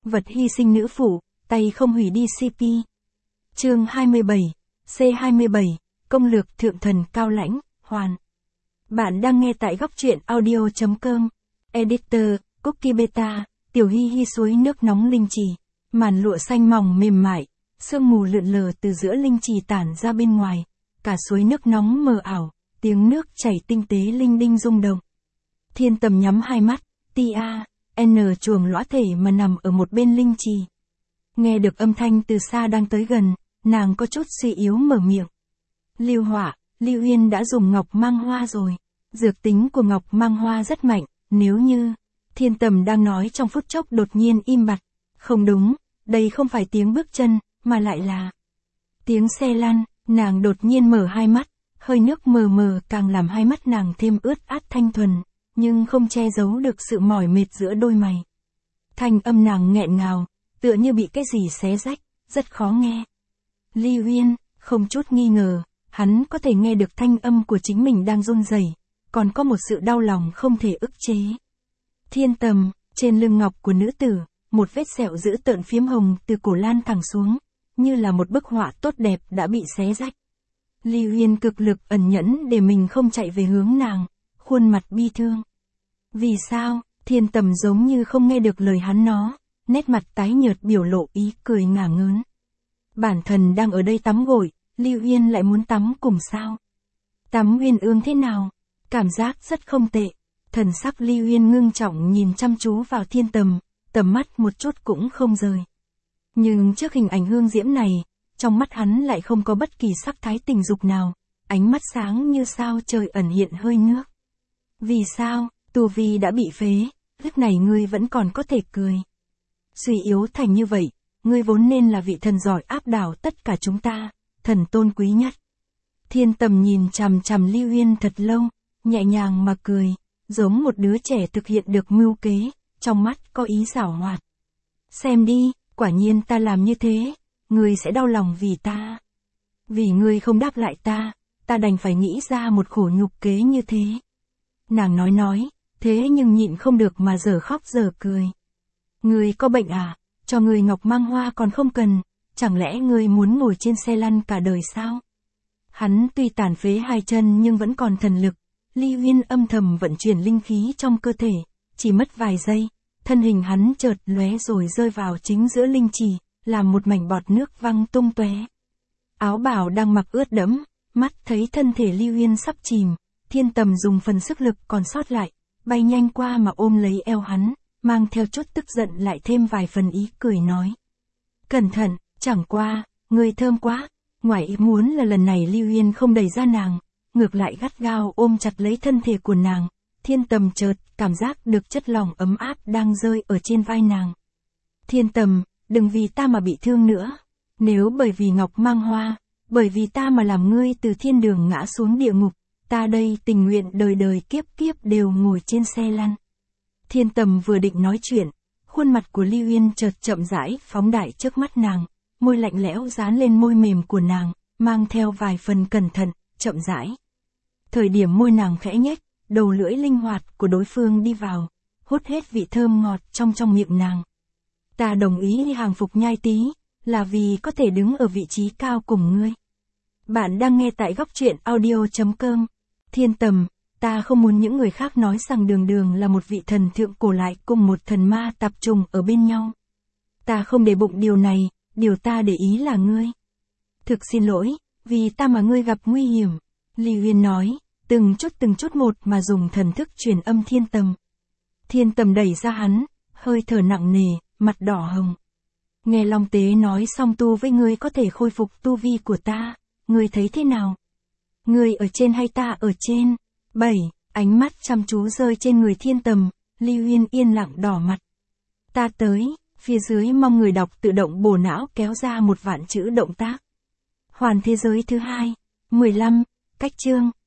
Vật hy sinh nữ phụ, tay không hủy đi CP. Chương 27, C27, công lược thượng thần cao lãnh, hoàn. Bạn đang nghe tại góc truyện audio.com. Editor, Cookie Beta, Tiểu Hi Hi suối nước nóng linh trì. Màn lụa xanh mỏng mềm mại, sương mù lượn lờ từ giữa linh trì tản ra bên ngoài. Cả suối nước nóng mờ ảo, tiếng nước chảy tinh tế linh đinh rung động. Thiên Tầm nhắm hai mắt, N chuồng lõa thể mà nằm ở một bên linh trì. Nghe được âm thanh từ xa đang tới gần, nàng có chút suy yếu mở miệng. Lưu Hỏa, Lưu Uyên đã dùng ngọc mang hoa rồi. Dược tính của ngọc mang hoa rất mạnh, nếu như... Thiên Tầm đang nói trong phút chốc đột nhiên im bặt. Không đúng, đây không phải tiếng bước chân, mà lại là... tiếng xe lăn. Nàng đột nhiên mở hai mắt, hơi nước mờ mờ càng làm hai mắt nàng thêm ướt át thanh thuần, nhưng không che giấu được sự mỏi mệt giữa đôi mày. Thanh âm nàng nghẹn ngào, tựa như bị cái gì xé rách, rất khó nghe. Lưu Uyên, không chút nghi ngờ, hắn có thể nghe được thanh âm của chính mình đang run rẩy, còn có một sự đau lòng không thể ức chế. Thiên Tầm, trên lưng ngọc của nữ tử, một vết sẹo dữ tợn phiếm hồng từ cổ lan thẳng xuống, như là một bức họa tốt đẹp đã bị xé rách. Lưu Uyên cực lực ẩn nhẫn để mình không chạy về hướng nàng, khuôn mặt bi thương. Vì sao? Thiên Tầm giống như không nghe được lời hắn nói, nét mặt tái nhợt biểu lộ ý cười ngả ngớn. Bản thân đang ở đây tắm gội, Lưu Uyên lại muốn tắm cùng sao? Tắm uyên ương thế nào? Cảm giác rất không tệ. Thần sắc Lưu Uyên ngưng trọng nhìn chăm chú vào Thiên Tầm, tầm mắt một chút cũng không rời. Nhưng trước hình ảnh hương diễm này, trong mắt hắn lại không có bất kỳ sắc thái tình dục nào, ánh mắt sáng như sao trời ẩn hiện hơi nước. Vì sao? Tu vi đã bị phế, lúc này ngươi vẫn còn có thể cười. Suy yếu thành như vậy, ngươi vốn nên là vị thần giỏi áp đảo tất cả chúng ta, thần tôn quý nhất. Thiên Tầm nhìn chằm chằm Lưu Uyên thật lâu, nhẹ nhàng mà cười, giống một đứa trẻ thực hiện được mưu kế, trong mắt có ý giảo hoạt. Xem đi, quả nhiên ta làm như thế, ngươi sẽ đau lòng vì ta. Vì ngươi không đáp lại ta đành phải nghĩ ra một khổ nhục kế như thế. Nàng nói, thế nhưng nhịn không được mà dở khóc dở cười. Ngươi có bệnh à, cho ngươi ngọc mang hoa còn không cần, chẳng lẽ ngươi muốn ngồi trên xe lăn cả đời sao? Hắn tuy tàn phế hai chân nhưng vẫn còn thần lực, Lưu Uyên âm thầm vận chuyển linh khí trong cơ thể, chỉ mất vài giây, thân hình hắn chợt lóe rồi rơi vào chính giữa linh trì, làm một mảnh bọt nước văng tung tóe. Áo bào đang mặc ướt đẫm, mắt thấy thân thể Lưu Uyên sắp chìm, Thiên Tầm dùng phần sức lực còn sót lại, bay nhanh qua mà ôm lấy eo hắn, mang theo chút tức giận lại thêm vài phần ý cười nói. Cẩn thận, chẳng qua, người thơm quá. Ngoài ý muốn là lần này Lưu Uyên không đẩy ra nàng, ngược lại gắt gao ôm chặt lấy thân thể của nàng. Thiên Tầm chợt cảm giác được chất lỏng ấm áp đang rơi ở trên vai nàng. Thiên Tầm, đừng vì ta mà bị thương nữa. Nếu bởi vì ngọc mang hoa, bởi vì ta mà làm ngươi từ thiên đường ngã xuống địa ngục, ta đây tình nguyện đời đời kiếp kiếp đều ngồi trên xe lăn. Thiên Tầm vừa định nói chuyện, khuôn mặt của Lưu Uyên chợt chậm rãi phóng đại trước mắt nàng, môi lạnh lẽo dán lên môi mềm của nàng, mang theo vài phần cẩn thận, chậm rãi. Thời điểm môi nàng khẽ nhếch, đầu lưỡi linh hoạt của đối phương đi vào, hút hết vị thơm ngọt trong miệng nàng. Ta đồng ý hàng phục nhai tí, là vì có thể đứng ở vị trí cao cùng ngươi. Bạn đang nghe tại góc truyện audio.com. Thiên Tầm, ta không muốn những người khác nói rằng Đường Đường là một vị thần thượng cổ lại cùng một thần ma tập trung ở bên nhau. Ta không để bụng điều này, điều ta để ý là ngươi. Thực xin lỗi, vì ta mà ngươi gặp nguy hiểm. Lưu Uyên nói, từng chút một mà dùng thần thức truyền âm Thiên Tầm. Thiên Tầm đẩy ra hắn, hơi thở nặng nề, mặt đỏ hồng. Nghe Long Tế nói xong tu với ngươi có thể khôi phục tu vi của ta, ngươi thấy thế nào? Ngươi ở trên hay ta ở trên? 7. Ánh mắt chăm chú rơi trên người Thiên Tầm, Lưu Uyên yên lặng đỏ mặt. Ta tới, phía dưới mong người đọc tự động bổ não kéo ra một vạn chữ động tác. Hoàn thế giới thứ 2. 15. Cách chương.